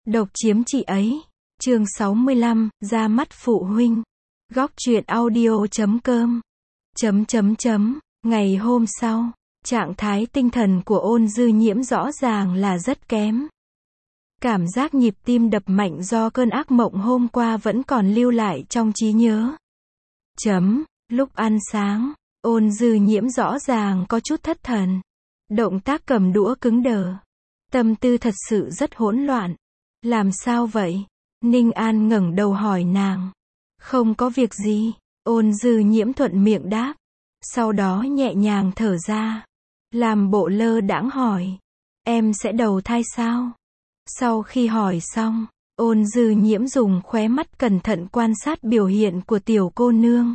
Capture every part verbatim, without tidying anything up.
Độc chiếm chị ấy. Chương sáu mươi lăm, ra mắt phụ huynh. Góc truyện audio chấm com. Chấm chấm chấm. Ngày hôm sau, trạng thái tinh thần của Ôn Dư Nhiễm rõ ràng là rất kém. Cảm giác nhịp tim đập mạnh do cơn ác mộng hôm qua vẫn còn lưu lại trong trí nhớ. Chấm, lúc ăn sáng, Ôn Dư Nhiễm rõ ràng có chút thất thần. Động tác cầm đũa cứng đờ. Tâm tư thật sự rất hỗn loạn. Làm sao vậy? Ninh An ngẩng đầu hỏi nàng. Không có việc gì, Ôn Dư Nhiễm thuận miệng đáp. Sau đó nhẹ nhàng thở ra. Làm bộ lơ đãng hỏi. Em sẽ đầu thai sao? Sau khi hỏi xong, Ôn Dư Nhiễm dùng khóe mắt cẩn thận quan sát biểu hiện của tiểu cô nương.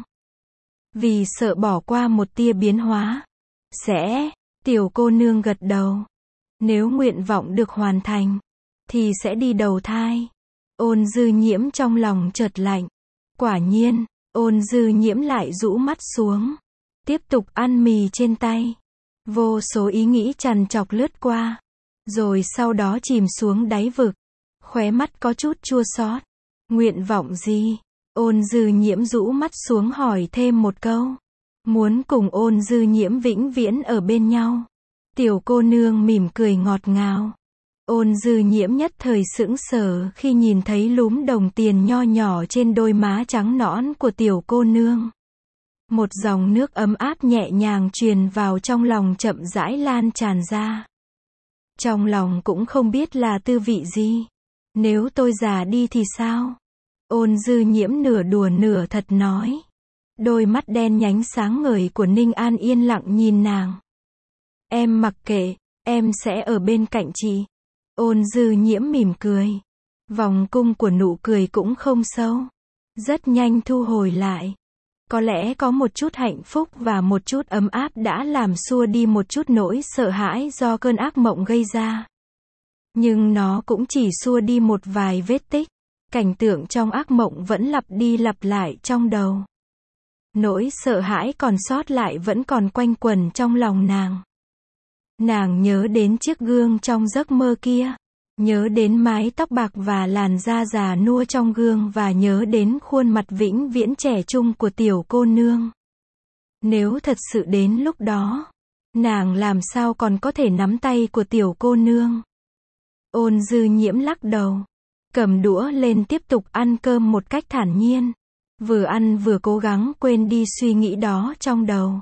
Vì sợ bỏ qua một tia biến hóa. Sẽ, tiểu cô nương gật đầu. Nếu nguyện vọng được hoàn thành, thì sẽ đi đầu thai. Ôn Dư Nhiễm trong lòng chợt lạnh. Quả nhiên, Ôn Dư Nhiễm lại rũ mắt xuống. Tiếp tục ăn mì trên tay. Vô số ý nghĩ trằn trọc lướt qua. Rồi sau đó chìm xuống đáy vực. Khóe mắt có chút chua xót. Nguyện vọng gì? Ôn Dư Nhiễm rũ mắt xuống hỏi thêm một câu. Muốn cùng Ôn Dư Nhiễm vĩnh viễn ở bên nhau. Tiểu cô nương mỉm cười ngọt ngào. Ôn Dư Nhiễm nhất thời sững sờ khi nhìn thấy lúm đồng tiền nho nhỏ trên đôi má trắng nõn của tiểu cô nương. Một dòng nước ấm áp nhẹ nhàng truyền vào trong lòng chậm rãi lan tràn ra. Trong lòng cũng không biết là tư vị gì. Nếu tôi già đi thì sao? Ôn Dư Nhiễm nửa đùa nửa thật nói. Đôi mắt đen nhánh sáng ngời của Ninh An yên lặng nhìn nàng. Em mặc kệ, em sẽ ở bên cạnh chị. Ôn Dư Nhiễm mỉm cười. Vòng cung của nụ cười cũng không sâu. Rất nhanh thu hồi lại. Có lẽ có một chút hạnh phúc và một chút ấm áp đã làm xua đi một chút nỗi sợ hãi do cơn ác mộng gây ra. Nhưng nó cũng chỉ xua đi một vài vết tích. Cảnh tượng trong ác mộng vẫn lặp đi lặp lại trong đầu. Nỗi sợ hãi còn sót lại vẫn còn quanh quẩn trong lòng nàng. Nàng nhớ đến chiếc gương trong giấc mơ kia. Nhớ đến mái tóc bạc và làn da già nua trong gương và nhớ đến khuôn mặt vĩnh viễn trẻ trung của tiểu cô nương. Nếu thật sự đến lúc đó, nàng làm sao còn có thể nắm tay của tiểu cô nương? Ôn Dư Nhiễm lắc đầu. Cầm đũa lên tiếp tục ăn cơm một cách thản nhiên. Vừa ăn vừa cố gắng quên đi suy nghĩ đó trong đầu.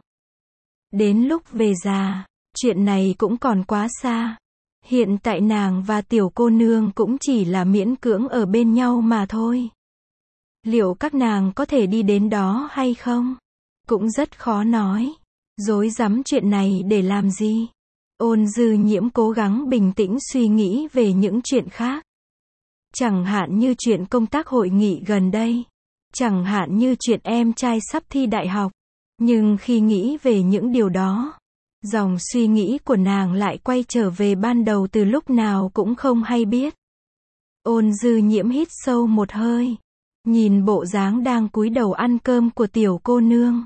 Đến lúc về già, chuyện này cũng còn quá xa. Hiện tại nàng và tiểu cô nương cũng chỉ là miễn cưỡng ở bên nhau mà thôi. Liệu các nàng có thể đi đến đó hay không? Cũng rất khó nói. Rối rắm chuyện này để làm gì? Ôn Dư Nhiễm cố gắng bình tĩnh suy nghĩ về những chuyện khác. Chẳng hạn như chuyện công tác hội nghị gần đây. Chẳng hạn như chuyện em trai sắp thi đại học. Nhưng khi nghĩ về những điều đó, dòng suy nghĩ của nàng lại quay trở về ban đầu từ lúc nào cũng không hay biết. Ôn Dư Nhiễm hít sâu một hơi. Nhìn bộ dáng đang cúi đầu ăn cơm của tiểu cô nương.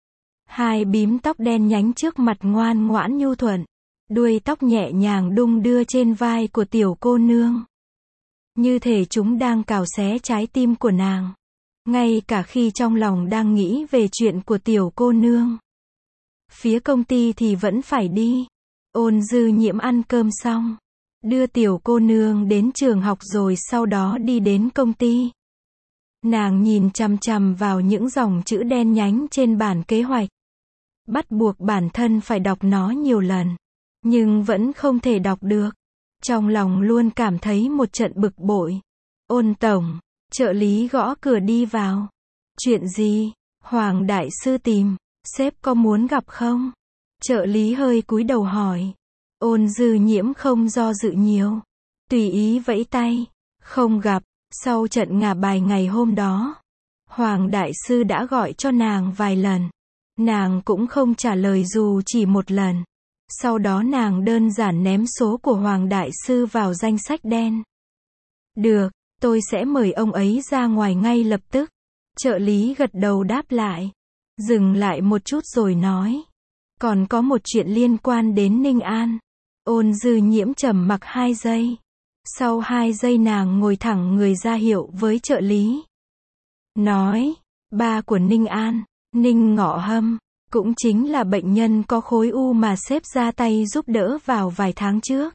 Hai bím tóc đen nhánh trước mặt ngoan ngoãn nhu thuận. Đuôi tóc nhẹ nhàng đung đưa trên vai của tiểu cô nương. Như thể chúng đang cào xé trái tim của nàng. Ngay cả khi trong lòng đang nghĩ về chuyện của tiểu cô nương. Phía công ty thì vẫn phải đi. Ôn Dư Nhiễm ăn cơm xong. Đưa tiểu cô nương đến trường học rồi sau đó đi đến công ty. Nàng nhìn chằm chằm vào những dòng chữ đen nhánh trên bản kế hoạch. Bắt buộc bản thân phải đọc nó nhiều lần. Nhưng vẫn không thể đọc được. Trong lòng luôn cảm thấy một trận bực bội. Ôn tổng, trợ lý gõ cửa đi vào. Chuyện gì? Hoàng đại sư tìm. Sếp có muốn gặp không? Trợ lý hơi cúi đầu hỏi. Ôn Dư Nhiễm không do dự nhiều. Tùy ý vẫy tay. Không gặp. Sau trận ngả bài ngày hôm đó, Hoàng đại sư đã gọi cho nàng vài lần. Nàng cũng không trả lời dù chỉ một lần. Sau đó nàng đơn giản ném số của Hoàng đại sư vào danh sách đen. Được, tôi sẽ mời ông ấy ra ngoài ngay lập tức. Trợ lý gật đầu đáp lại. Dừng lại một chút rồi nói. Còn có một chuyện liên quan đến Ninh An. Ôn Dư Nhiễm trầm mặc hai giây. Sau hai giây nàng ngồi thẳng người ra hiệu với trợ lý. Nói, ba của Ninh An, Ninh Ngọ Hâm, cũng chính là bệnh nhân có khối u mà sếp ra tay giúp đỡ vào vài tháng trước.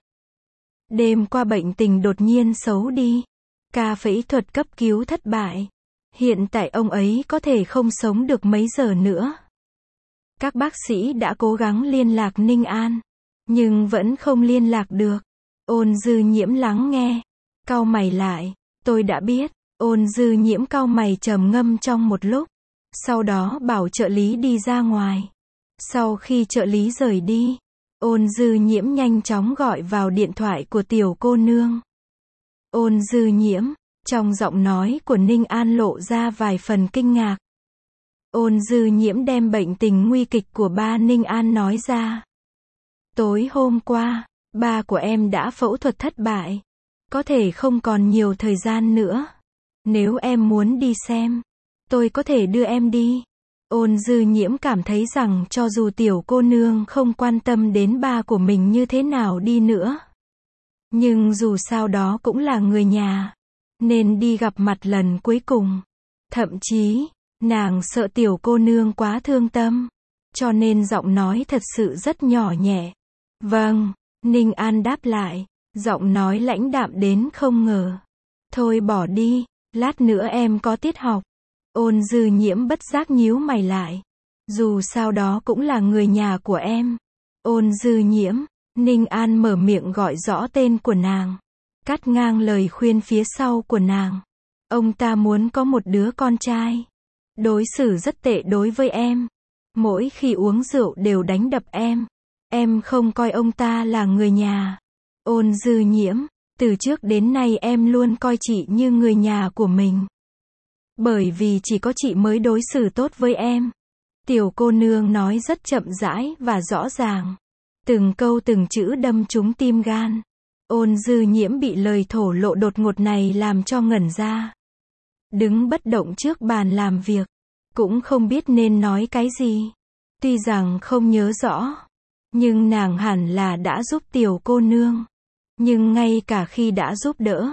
Đêm qua bệnh tình đột nhiên xấu đi. Ca phẫu thuật cấp cứu thất bại. Hiện tại ông ấy có thể không sống được mấy giờ nữa. Các bác sĩ đã cố gắng liên lạc Ninh An, nhưng vẫn không liên lạc được. Ôn Dư Nhiễm lắng nghe, cau mày lại, tôi đã biết. Ôn Dư Nhiễm cau mày trầm ngâm trong một lúc, sau đó bảo trợ lý đi ra ngoài. Sau khi trợ lý rời đi, Ôn Dư Nhiễm nhanh chóng gọi vào điện thoại của tiểu cô nương. Ôn Dư Nhiễm, trong giọng nói của Ninh An lộ ra vài phần kinh ngạc. Ôn Dư Nhiễm đem bệnh tình nguy kịch của ba Ninh An nói ra. Tối hôm qua, ba của em đã phẫu thuật thất bại. Có thể không còn nhiều thời gian nữa. Nếu em muốn đi xem, tôi có thể đưa em đi. Ôn Dư Nhiễm cảm thấy rằng cho dù tiểu cô nương không quan tâm đến ba của mình như thế nào đi nữa, nhưng dù sao đó cũng là người nhà, nên đi gặp mặt lần cuối cùng. Thậm chí, nàng sợ tiểu cô nương quá thương tâm, cho nên giọng nói thật sự rất nhỏ nhẹ. Vâng, Ninh An đáp lại, giọng nói lãnh đạm đến không ngờ. Thôi bỏ đi, lát nữa em có tiết học. Ôn Dư Nhiễm bất giác nhíu mày lại. Dù sao đó cũng là người nhà của em. Ôn Dư Nhiễm, Ninh An mở miệng gọi rõ tên của nàng, cắt ngang lời khuyên phía sau của nàng. Ông ta muốn có một đứa con trai. Đối xử rất tệ đối với em. Mỗi khi uống rượu đều đánh đập em. Em không coi ông ta là người nhà. Ôn Dư Nhiễm, từ trước đến nay em luôn coi chị như người nhà của mình. Bởi vì chỉ có chị mới đối xử tốt với em. Tiểu cô nương nói rất chậm rãi và rõ ràng. Từng câu từng chữ đâm trúng tim gan. Ôn Dư Nhiễm bị lời thổ lộ đột ngột này làm cho ngẩn ra. Đứng bất động trước bàn làm việc, cũng không biết nên nói cái gì. Tuy rằng không nhớ rõ, nhưng nàng hẳn là đã giúp tiểu cô nương. Nhưng ngay cả khi đã giúp đỡ,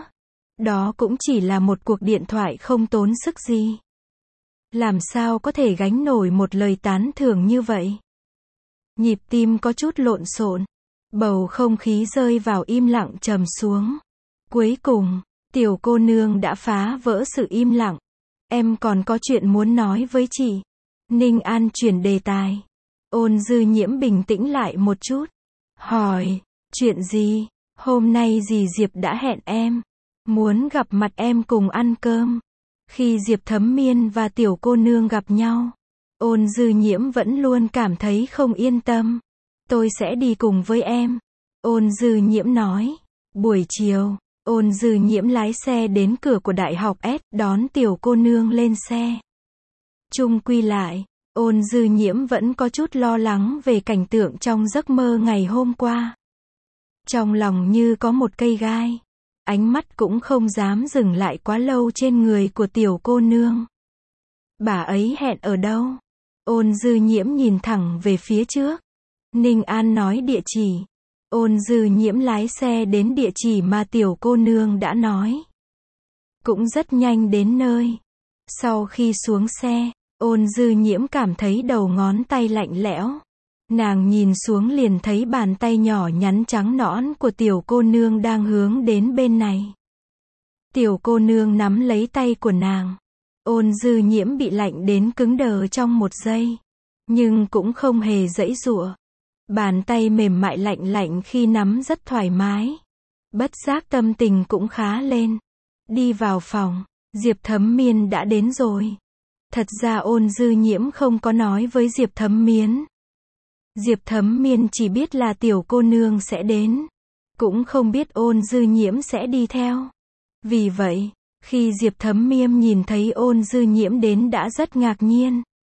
đó cũng chỉ là một cuộc điện thoại không tốn sức gì. Làm sao có thể gánh nổi một lời tán thưởng như vậy? Nhịp tim có chút lộn xộn, bầu không khí rơi vào im lặng trầm xuống. Cuối cùng, tiểu cô nương đã phá vỡ sự im lặng. Em còn có chuyện muốn nói với chị. Ninh An chuyển đề tài. Ôn Dư Nhiễm bình tĩnh lại một chút. Hỏi, chuyện gì? Hôm nay dì Diệp đã hẹn em, muốn gặp mặt em cùng ăn cơm. Khi Diệp Thấm Miên và tiểu cô nương gặp nhau, Ôn Dư Nhiễm vẫn luôn cảm thấy không yên tâm. Tôi sẽ đi cùng với em. Ôn Dư Nhiễm nói. Buổi chiều, Ôn Dư Nhiễm lái xe đến cửa của Đại học S, đón tiểu cô nương lên xe. Chung quy lại, Ôn Dư Nhiễm vẫn có chút lo lắng về cảnh tượng trong giấc mơ ngày hôm qua. Trong lòng như có một cây gai. Ánh mắt cũng không dám dừng lại quá lâu trên người của tiểu cô nương. Bà ấy hẹn ở đâu? Ôn Dư Nhiễm nhìn thẳng về phía trước. Ninh An nói địa chỉ. Ôn Dư Nhiễm lái xe đến địa chỉ mà tiểu cô nương đã nói. Cũng rất nhanh đến nơi. Sau khi xuống xe, Ôn Dư Nhiễm cảm thấy đầu ngón tay lạnh lẽo. Nàng nhìn xuống liền thấy bàn tay nhỏ nhắn trắng nõn của tiểu cô nương đang hướng đến bên này. Tiểu cô nương nắm lấy tay của nàng. Ôn Dư Nhiễm bị lạnh đến cứng đờ trong một giây. Nhưng cũng không hề giãy giụa. Bàn tay mềm mại lạnh lạnh khi nắm rất thoải mái. Bất giác tâm tình cũng khá lên. Đi vào phòng, Diệp Thấm Miên đã đến rồi. Thật ra Ôn Dư Nhiễm không có nói với Diệp Thấm Miên. Diệp Thấm Miên chỉ biết là tiểu cô nương sẽ đến. Cũng không biết Ôn Dư Nhiễm sẽ đi theo. Vì vậy, khi Diệp Thấm Miên nhìn thấy Ôn Dư Nhiễm đến đã rất ngạc nhiên.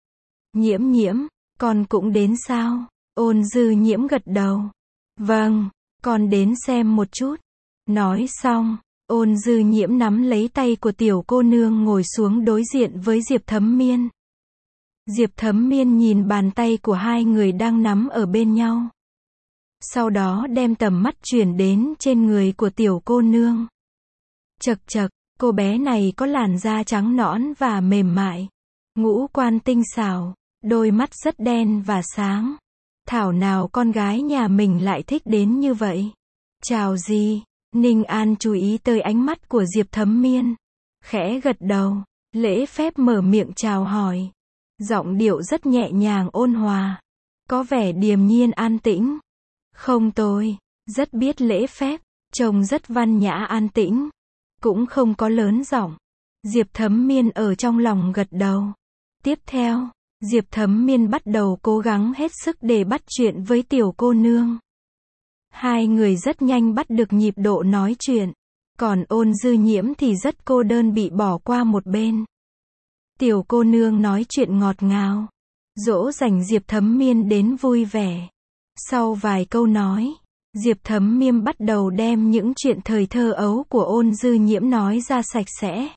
Nhiễm Nhiễm, con cũng đến sao? Ôn Dư Nhiễm gật đầu. Vâng, con đến xem một chút. Nói xong, Ôn Dư Nhiễm nắm lấy tay của tiểu cô nương ngồi xuống đối diện với Diệp Thấm Miên. Diệp Thấm Miên nhìn bàn tay của hai người đang nắm ở bên nhau. Sau đó đem tầm mắt chuyển đến trên người của tiểu cô nương. Chậc chậc, cô bé này có làn da trắng nõn và mềm mại. Ngũ quan tinh xảo, đôi mắt rất đen và sáng. Thảo nào con gái nhà mình lại thích đến như vậy. Chào gì? Ninh An chú ý tới ánh mắt của Diệp Thấm Miên. Khẽ gật đầu, lễ phép mở miệng chào hỏi. Giọng điệu rất nhẹ nhàng ôn hòa. Có vẻ điềm nhiên an tĩnh. Không tôi, rất biết lễ phép, trông rất văn nhã an tĩnh. Cũng không có lớn giọng. Diệp Thấm Miên ở trong lòng gật đầu. Tiếp theo, Diệp Thấm Miên bắt đầu cố gắng hết sức để bắt chuyện với tiểu cô nương. Hai người rất nhanh bắt được nhịp độ nói chuyện. Còn Ôn Dư Nhiễm thì rất cô đơn bị bỏ qua một bên. Tiểu cô nương nói chuyện ngọt ngào, dỗ dành Diệp Thấm Miên đến vui vẻ. Sau vài câu nói, Diệp Thấm Miên bắt đầu đem những chuyện thời thơ ấu của Ôn Dư Nhiễm nói ra sạch sẽ.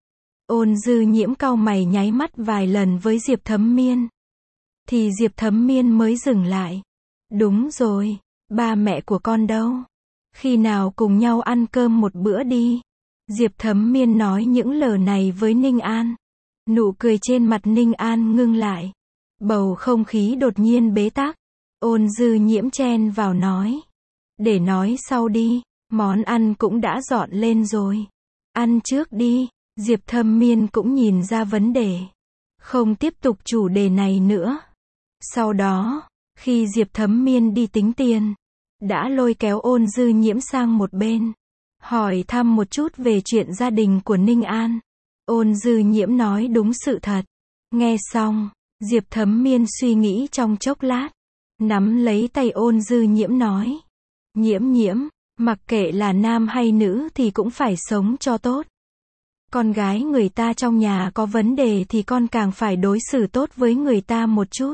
Ôn Dư Nhiễm cau mày nháy mắt vài lần với Diệp Thấm Miên. Thì Diệp Thấm Miên mới dừng lại. Đúng rồi, ba mẹ của con đâu? Khi nào cùng nhau ăn cơm một bữa đi? Diệp Thấm Miên nói những lời này với Ninh An. Nụ cười trên mặt Ninh An ngưng lại. Bầu không khí đột nhiên bế tắc. Ôn Dư Nhiễm chen vào nói. Để nói sau đi, món ăn cũng đã dọn lên rồi. Ăn trước đi. Diệp Thấm Miên cũng nhìn ra vấn đề. Không tiếp tục chủ đề này nữa. Sau đó, khi Diệp Thấm Miên đi tính tiền, đã lôi kéo Ôn Dư Nhiễm sang một bên. Hỏi thăm một chút về chuyện gia đình của Ninh An. Ôn Dư Nhiễm nói đúng sự thật. Nghe xong, Diệp Thấm Miên suy nghĩ trong chốc lát. Nắm lấy tay Ôn Dư Nhiễm nói. Nhiễm nhiễm, mặc kệ là nam hay nữ thì cũng phải sống cho tốt. Con gái người ta trong nhà có vấn đề thì con càng phải đối xử tốt với người ta một chút.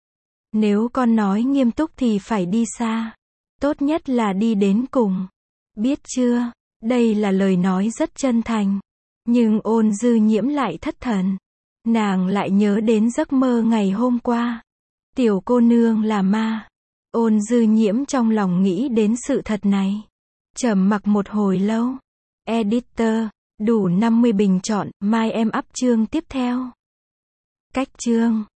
Nếu con nói nghiêm túc thì phải đi xa. Tốt nhất là đi đến cùng. Biết chưa? Đây là lời nói rất chân thành. Nhưng Ôn Dư Nhiễm lại thất thần. Nàng lại nhớ đến giấc mơ ngày hôm qua. Tiểu cô nương là ma. Ôn Dư Nhiễm trong lòng nghĩ đến sự thật này. Trầm mặc một hồi lâu. Editor, đủ năm mươi bình chọn, mai em up chương tiếp theo. Cách chương